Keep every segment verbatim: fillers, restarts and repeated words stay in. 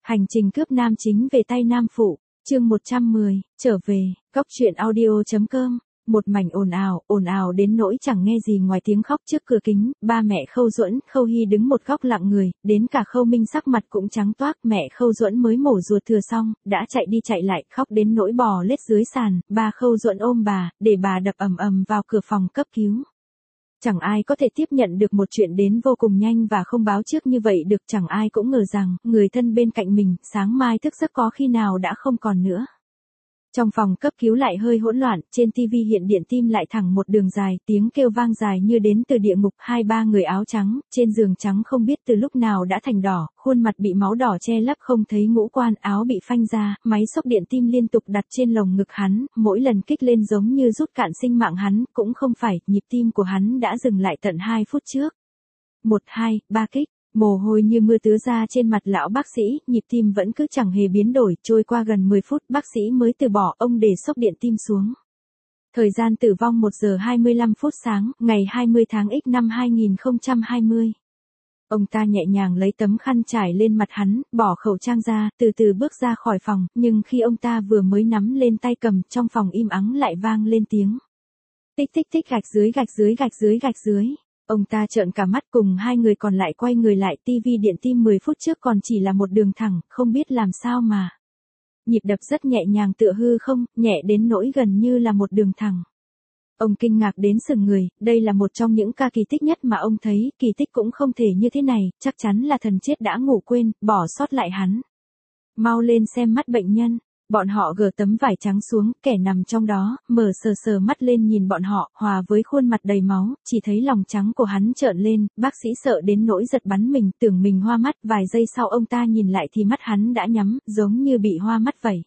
Hành trình cướp nam chính về tay nam phụ, chương một trăm mười, trở về, góc truyện audio.com. Một mảnh ồn ào, ồn ào đến nỗi chẳng nghe gì ngoài tiếng khóc trước cửa kính, ba mẹ Khâu Duẫn, Khâu Hy đứng một góc lặng người, đến cả Khâu Minh sắc mặt cũng trắng toát, mẹ Khâu Duẫn mới mổ ruột thừa xong, đã chạy đi chạy lại, khóc đến nỗi bò lết dưới sàn, ba Khâu Duẫn ôm bà, để bà đập ầm ầm vào cửa phòng cấp cứu. Chẳng ai có thể tiếp nhận được một chuyện đến vô cùng nhanh và không báo trước như vậy được, chẳng ai cũng ngờ rằng, người thân bên cạnh mình, sáng mai thức giấc có khi nào đã không còn nữa. Trong phòng cấp cứu lại hơi hỗn loạn, trên tivi hiện điện tim lại thẳng một đường dài, tiếng kêu vang dài như đến từ địa ngục, hai ba người áo trắng, trên giường trắng không biết từ lúc nào đã thành đỏ, khuôn mặt bị máu đỏ che lấp không thấy ngũ quan, áo bị phanh ra, máy xốc điện tim liên tục đặt trên lồng ngực hắn, mỗi lần kích lên giống như rút cạn sinh mạng hắn, cũng không phải, nhịp tim của hắn đã dừng lại tận hai phút trước. Một, hai, ba kích. Mồ hôi như mưa tứa ra trên mặt lão bác sĩ, nhịp tim vẫn cứ chẳng hề biến đổi, trôi qua gần mười phút bác sĩ mới từ bỏ, ông để xốc điện tim xuống. Thời gian tử vong một giờ hai mươi lăm phút sáng, ngày hai mươi tháng X năm hai nghìn không trăm hai mươi. Ông ta nhẹ nhàng lấy tấm khăn trải lên mặt hắn, bỏ khẩu trang ra, từ từ bước ra khỏi phòng, nhưng khi ông ta vừa mới nắm lên tay cầm, trong phòng im ắng lại vang lên tiếng. Tích tích tích gạch dưới gạch dưới gạch dưới gạch dưới. Ông ta trợn cả mắt, cùng hai người còn lại quay người lại, tivi điện tim mười phút trước còn chỉ là một đường thẳng, không biết làm sao mà. Nhịp đập rất nhẹ nhàng tựa hư không, nhẹ đến nỗi gần như là một đường thẳng. Ông kinh ngạc đến sững người, đây là một trong những ca kỳ tích nhất mà ông thấy, kỳ tích cũng không thể như thế này, chắc chắn là thần chết đã ngủ quên, bỏ sót lại hắn. Mau lên xem mắt bệnh nhân. Bọn họ gỡ tấm vải trắng xuống, kẻ nằm trong đó, mở sờ sờ mắt lên nhìn bọn họ, hòa với khuôn mặt đầy máu, chỉ thấy lòng trắng của hắn trợn lên, bác sĩ sợ đến nỗi giật bắn mình, tưởng mình hoa mắt, vài giây sau ông ta nhìn lại thì mắt hắn đã nhắm, giống như bị hoa mắt vậy.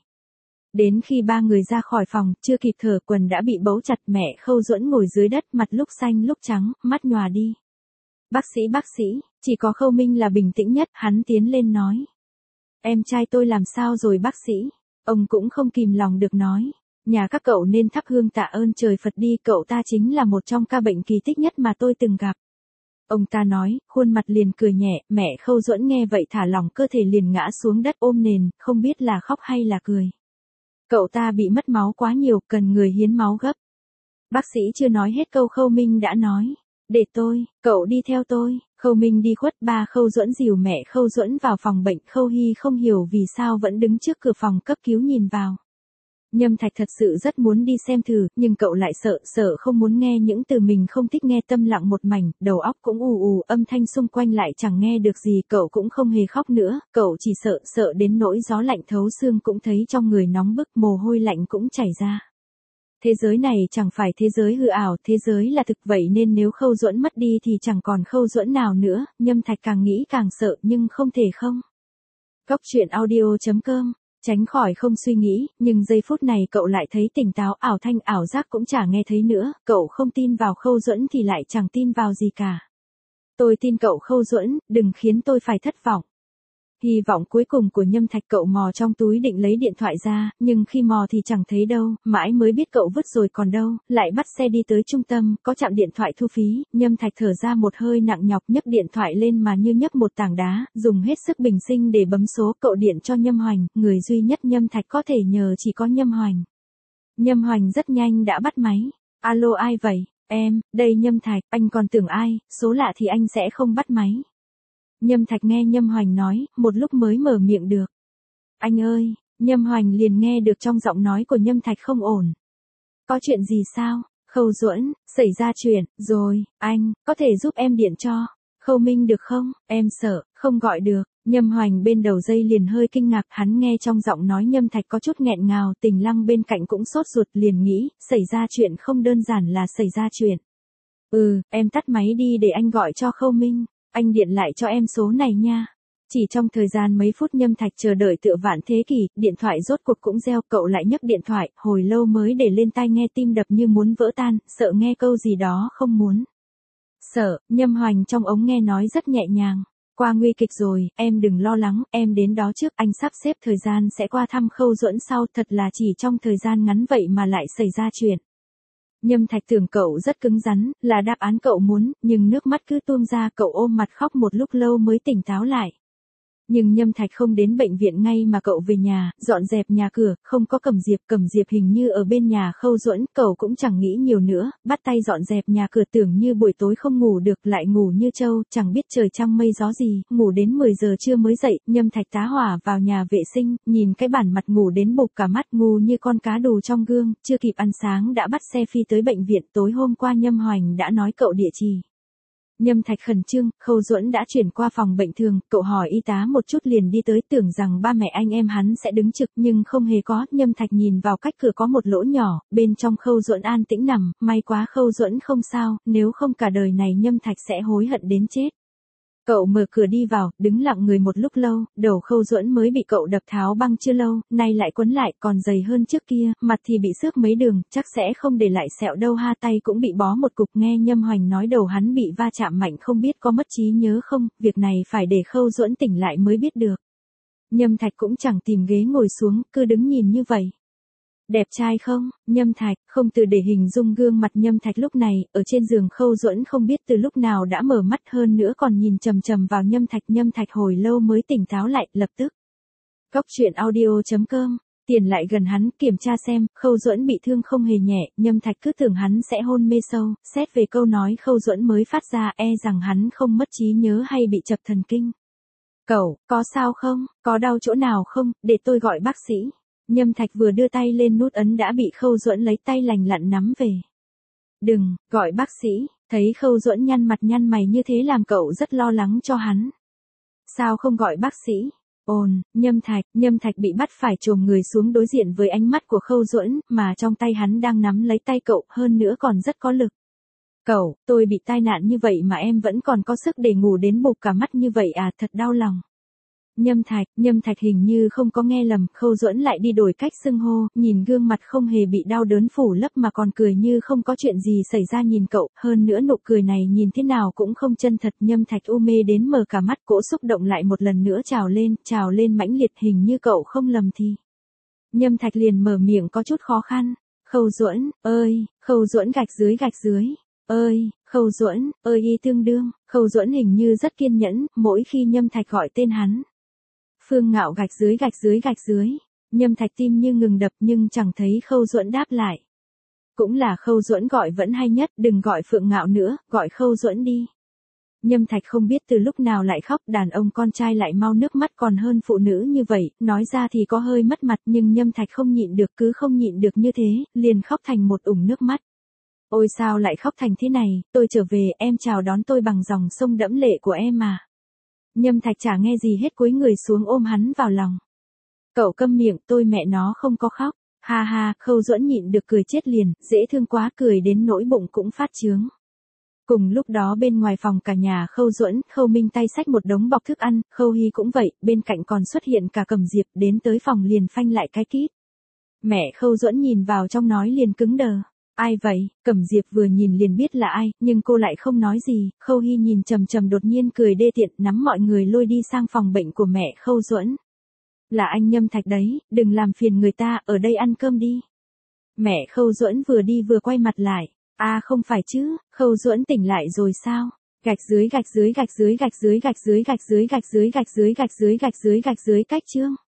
Đến khi ba người ra khỏi phòng, chưa kịp thở quần đã bị bấu chặt, mẹ Khâu Duẫn ngồi dưới đất, mặt lúc xanh lúc trắng, mắt nhòa đi. Bác sĩ bác sĩ, chỉ có Khâu Minh là bình tĩnh nhất, hắn tiến lên nói. Em trai tôi làm sao rồi bác sĩ? Ông cũng không kìm lòng được nói, nhà các cậu nên thắp hương tạ ơn trời Phật đi, cậu ta chính là một trong ca bệnh kỳ tích nhất mà tôi từng gặp. Ông ta nói, khuôn mặt liền cười nhẹ, mẹ Khâu Duẫn nghe vậy thả lỏng cơ thể liền ngã xuống đất ôm nền, không biết là khóc hay là cười. Cậu ta bị mất máu quá nhiều, cần người hiến máu gấp. Bác sĩ chưa nói hết câu Khâu Minh đã nói, để tôi, cậu đi theo tôi. Khâu Minh đi khuất, ba Khâu Duẫn dìu mẹ Khâu Duẫn vào phòng bệnh, Khâu Hy không hiểu vì sao vẫn đứng trước cửa phòng cấp cứu nhìn vào. Nhâm Thạch thật sự rất muốn đi xem thử, nhưng cậu lại sợ, sợ không muốn nghe những từ mình không thích nghe, tâm lặng một mảnh, đầu óc cũng ù ù, âm thanh xung quanh lại chẳng nghe được gì, cậu cũng không hề khóc nữa, cậu chỉ sợ, sợ đến nỗi gió lạnh thấu xương cũng thấy trong người nóng bức, mồ hôi lạnh cũng chảy ra. Thế giới này chẳng phải thế giới hư ảo, thế giới là thực, vậy nên nếu Khâu Duẫn mất đi thì chẳng còn Khâu Duẫn nào nữa, Nhâm Thạch càng nghĩ càng sợ nhưng không thể không. Góc truyện audio.com, tránh khỏi không suy nghĩ, nhưng giây phút này cậu lại thấy tỉnh táo, ảo thanh ảo giác cũng chả nghe thấy nữa, cậu không tin vào Khâu Duẫn thì lại chẳng tin vào gì cả. Tôi tin cậu Khâu Duẫn, đừng khiến tôi phải thất vọng. Hy vọng cuối cùng của Nhâm Thạch, cậu mò trong túi định lấy điện thoại ra, nhưng khi mò thì chẳng thấy đâu, mãi mới biết cậu vứt rồi còn đâu, lại bắt xe đi tới trung tâm, có trạm điện thoại thu phí, Nhâm Thạch thở ra một hơi nặng nhọc, nhấc điện thoại lên mà như nhấc một tảng đá, dùng hết sức bình sinh để bấm số, cậu điện cho Nhâm Hoành, người duy nhất Nhâm Thạch có thể nhờ chỉ có Nhâm Hoành. Nhâm Hoành rất nhanh đã bắt máy. Alo ai vậy? Em, đây Nhâm Thạch, anh còn tưởng ai, số lạ thì anh sẽ không bắt máy. Nhâm Thạch nghe Nhâm Hoành nói, một lúc mới mở miệng được. Anh ơi, Nhâm Hoành liền nghe được trong giọng nói của Nhâm Thạch không ổn. Có chuyện gì sao? Khâu Duẫn, xảy ra chuyện, rồi, anh, có thể giúp em điện cho Khâu Minh được không? Em sợ, không gọi được. Nhâm Hoành bên đầu dây liền hơi kinh ngạc, hắn nghe trong giọng nói Nhâm Thạch có chút nghẹn ngào, Tình Lăng bên cạnh cũng sốt ruột liền nghĩ, xảy ra chuyện không đơn giản là xảy ra chuyện. Ừ, em tắt máy đi để anh gọi cho Khâu Minh. Anh điện lại cho em số này nha. Chỉ trong thời gian mấy phút Nhâm Thạch chờ đợi tựa vạn thế kỷ, điện thoại rốt cuộc cũng reo, cậu lại nhấc điện thoại, hồi lâu mới để lên tai nghe, tim đập như muốn vỡ tan, sợ nghe câu gì đó không muốn. Sợ, Nhâm Hoành trong ống nghe nói rất nhẹ nhàng. Qua nguy kịch rồi, em đừng lo lắng, em đến đó trước, anh sắp xếp thời gian sẽ qua thăm Khâu Duẫn sau, thật là chỉ trong thời gian ngắn vậy mà lại xảy ra chuyện. Nhâm Thạch tưởng cậu rất cứng rắn, là đáp án cậu muốn, nhưng nước mắt cứ tuôn ra, cậu ôm mặt khóc một lúc lâu mới tỉnh táo lại. Nhưng Nhâm Thạch không đến bệnh viện ngay mà cậu về nhà, dọn dẹp nhà cửa, không có Cẩm Diệp, Cẩm Diệp hình như ở bên nhà Khâu Duẫn, cậu cũng chẳng nghĩ nhiều nữa, bắt tay dọn dẹp nhà cửa tưởng như buổi tối không ngủ được lại ngủ như trâu, chẳng biết trời trăng mây gió gì, ngủ đến mười giờ trưa mới dậy, Nhâm Thạch tá hỏa vào nhà vệ sinh, nhìn cái bản mặt ngủ đến bục cả mắt ngu như con cá đù trong gương, chưa kịp ăn sáng đã bắt xe phi tới bệnh viện, tối hôm qua Nhâm Hoành đã nói cậu địa chỉ. Nhâm Thạch khẩn trương, Khâu Duẫn đã chuyển qua phòng bệnh thường, cậu hỏi y tá một chút liền đi tới, tưởng rằng ba mẹ anh em hắn sẽ đứng trực nhưng không hề có, Nhâm Thạch nhìn vào cách cửa có một lỗ nhỏ, bên trong Khâu Duẫn an tĩnh nằm, may quá Khâu Duẫn không sao, nếu không cả đời này Nhâm Thạch sẽ hối hận đến chết. Cậu mở cửa đi vào, đứng lặng người một lúc lâu, đầu Khâu Duẫn mới bị cậu đập tháo băng chưa lâu, nay lại quấn lại, còn dày hơn trước kia, mặt thì bị xước mấy đường, chắc sẽ không để lại sẹo đâu ha, tay cũng bị bó một cục, nghe Nhâm Hoành nói đầu hắn bị va chạm mạnh không biết có mất trí nhớ không, việc này phải để Khâu Duẫn tỉnh lại mới biết được. Nhâm Thạch cũng chẳng tìm ghế ngồi xuống, cứ đứng nhìn như vậy. Đẹp trai không? Nhâm Thạch, không từ để hình dung gương mặt Nhâm Thạch lúc này, ở trên giường Khâu Duẫn không biết từ lúc nào đã mở mắt hơn nữa còn nhìn chằm chằm vào Nhâm Thạch. Nhâm Thạch hồi lâu mới tỉnh táo lại, lập tức. Góc truyện audio chấm com, tiền lại gần hắn, kiểm tra xem, Khâu Duẫn bị thương không hề nhẹ, Nhâm Thạch cứ tưởng hắn sẽ hôn mê sâu, xét về câu nói Khâu Duẫn mới phát ra, e rằng hắn không mất trí nhớ hay bị chập thần kinh. Cậu, có sao không? Có đau chỗ nào không? Để tôi gọi bác sĩ. Nhâm Thạch vừa đưa tay lên nút ấn đã bị Khâu Duẫn lấy tay lành lặn nắm về. Đừng, gọi bác sĩ, thấy Khâu Duẫn nhăn mặt nhăn mày như thế làm cậu rất lo lắng cho hắn. Sao không gọi bác sĩ? Ồn, Nhâm Thạch, Nhâm Thạch bị bắt phải chồm người xuống đối diện với ánh mắt của Khâu Duẫn, mà trong tay hắn đang nắm lấy tay cậu, hơn nữa còn rất có lực. Cậu, tôi bị tai nạn như vậy mà em vẫn còn có sức để ngủ đến bục cả mắt như vậy à, thật đau lòng. Nhâm Thạch, Nhâm Thạch hình như không có nghe lầm, Khâu Duẫn lại đi đổi cách xưng hô, nhìn gương mặt không hề bị đau đớn phủ lấp mà còn cười như không có chuyện gì xảy ra nhìn cậu, hơn nữa nụ cười này nhìn thế nào cũng không chân thật. Nhâm Thạch u mê đến mở cả mắt, cỗ xúc động lại một lần nữa trào lên, trào lên mãnh liệt, hình như cậu không lầm thì. Nhâm Thạch liền mở miệng có chút khó khăn, Khâu Duẫn, ơi, Khâu Duẫn gạch dưới gạch dưới. Ơi, Khâu Duẫn, ơi y tương đương, Khâu Duẫn hình như rất kiên nhẫn, mỗi khi Nhâm Thạch gọi tên hắn. Phương Ngạo gạch dưới gạch dưới gạch dưới, Nhâm Thạch tim như ngừng đập nhưng chẳng thấy Khâu Duẫn đáp lại. Cũng là Khâu Duẫn gọi vẫn hay nhất, đừng gọi Phượng Ngạo nữa, gọi Khâu Duẫn đi. Nhâm Thạch không biết từ lúc nào lại khóc, đàn ông con trai lại mau nước mắt còn hơn phụ nữ như vậy, nói ra thì có hơi mất mặt nhưng Nhâm Thạch không nhịn được, cứ không nhịn được như thế, liền khóc thành một ủng nước mắt. Ôi sao lại khóc thành thế này, tôi trở về, em chào đón tôi bằng dòng sông đẫm lệ của em mà. Nhâm Thạch chả nghe gì hết, cúi người xuống ôm hắn vào lòng. Cậu câm miệng, tôi mẹ nó không có khóc. Ha ha, Khâu Duẫn nhịn được cười chết liền, dễ thương quá, cười đến nỗi bụng cũng phát chướng. Cùng lúc đó bên ngoài phòng cả nhà Khâu Duẫn, Khâu Minh tay xách một đống bọc thức ăn, Khâu Hy cũng vậy, bên cạnh còn xuất hiện cả Cẩm Diệp, đến tới phòng liền phanh lại cái kít. Mẹ Khâu Duẫn nhìn vào trong nói liền cứng đờ. Ai vậy? Cẩm Diệp vừa nhìn liền biết là ai, nhưng cô lại không nói gì. Khâu Hy nhìn trầm trầm đột nhiên cười đê tiện, nắm mọi người lôi đi sang phòng bệnh của mẹ Khâu Duẫn. Là anh Nhâm Thạch đấy, đừng làm phiền người ta, ở đây ăn cơm đi. Mẹ Khâu Duẫn vừa đi vừa quay mặt lại. À không phải chứ, Khâu Duẫn tỉnh lại rồi sao? Gạch dưới gạch dưới gạch dưới gạch dưới gạch dưới gạch dưới gạch dưới gạch dưới gạch dưới gạch dưới gạch dưới cách chương.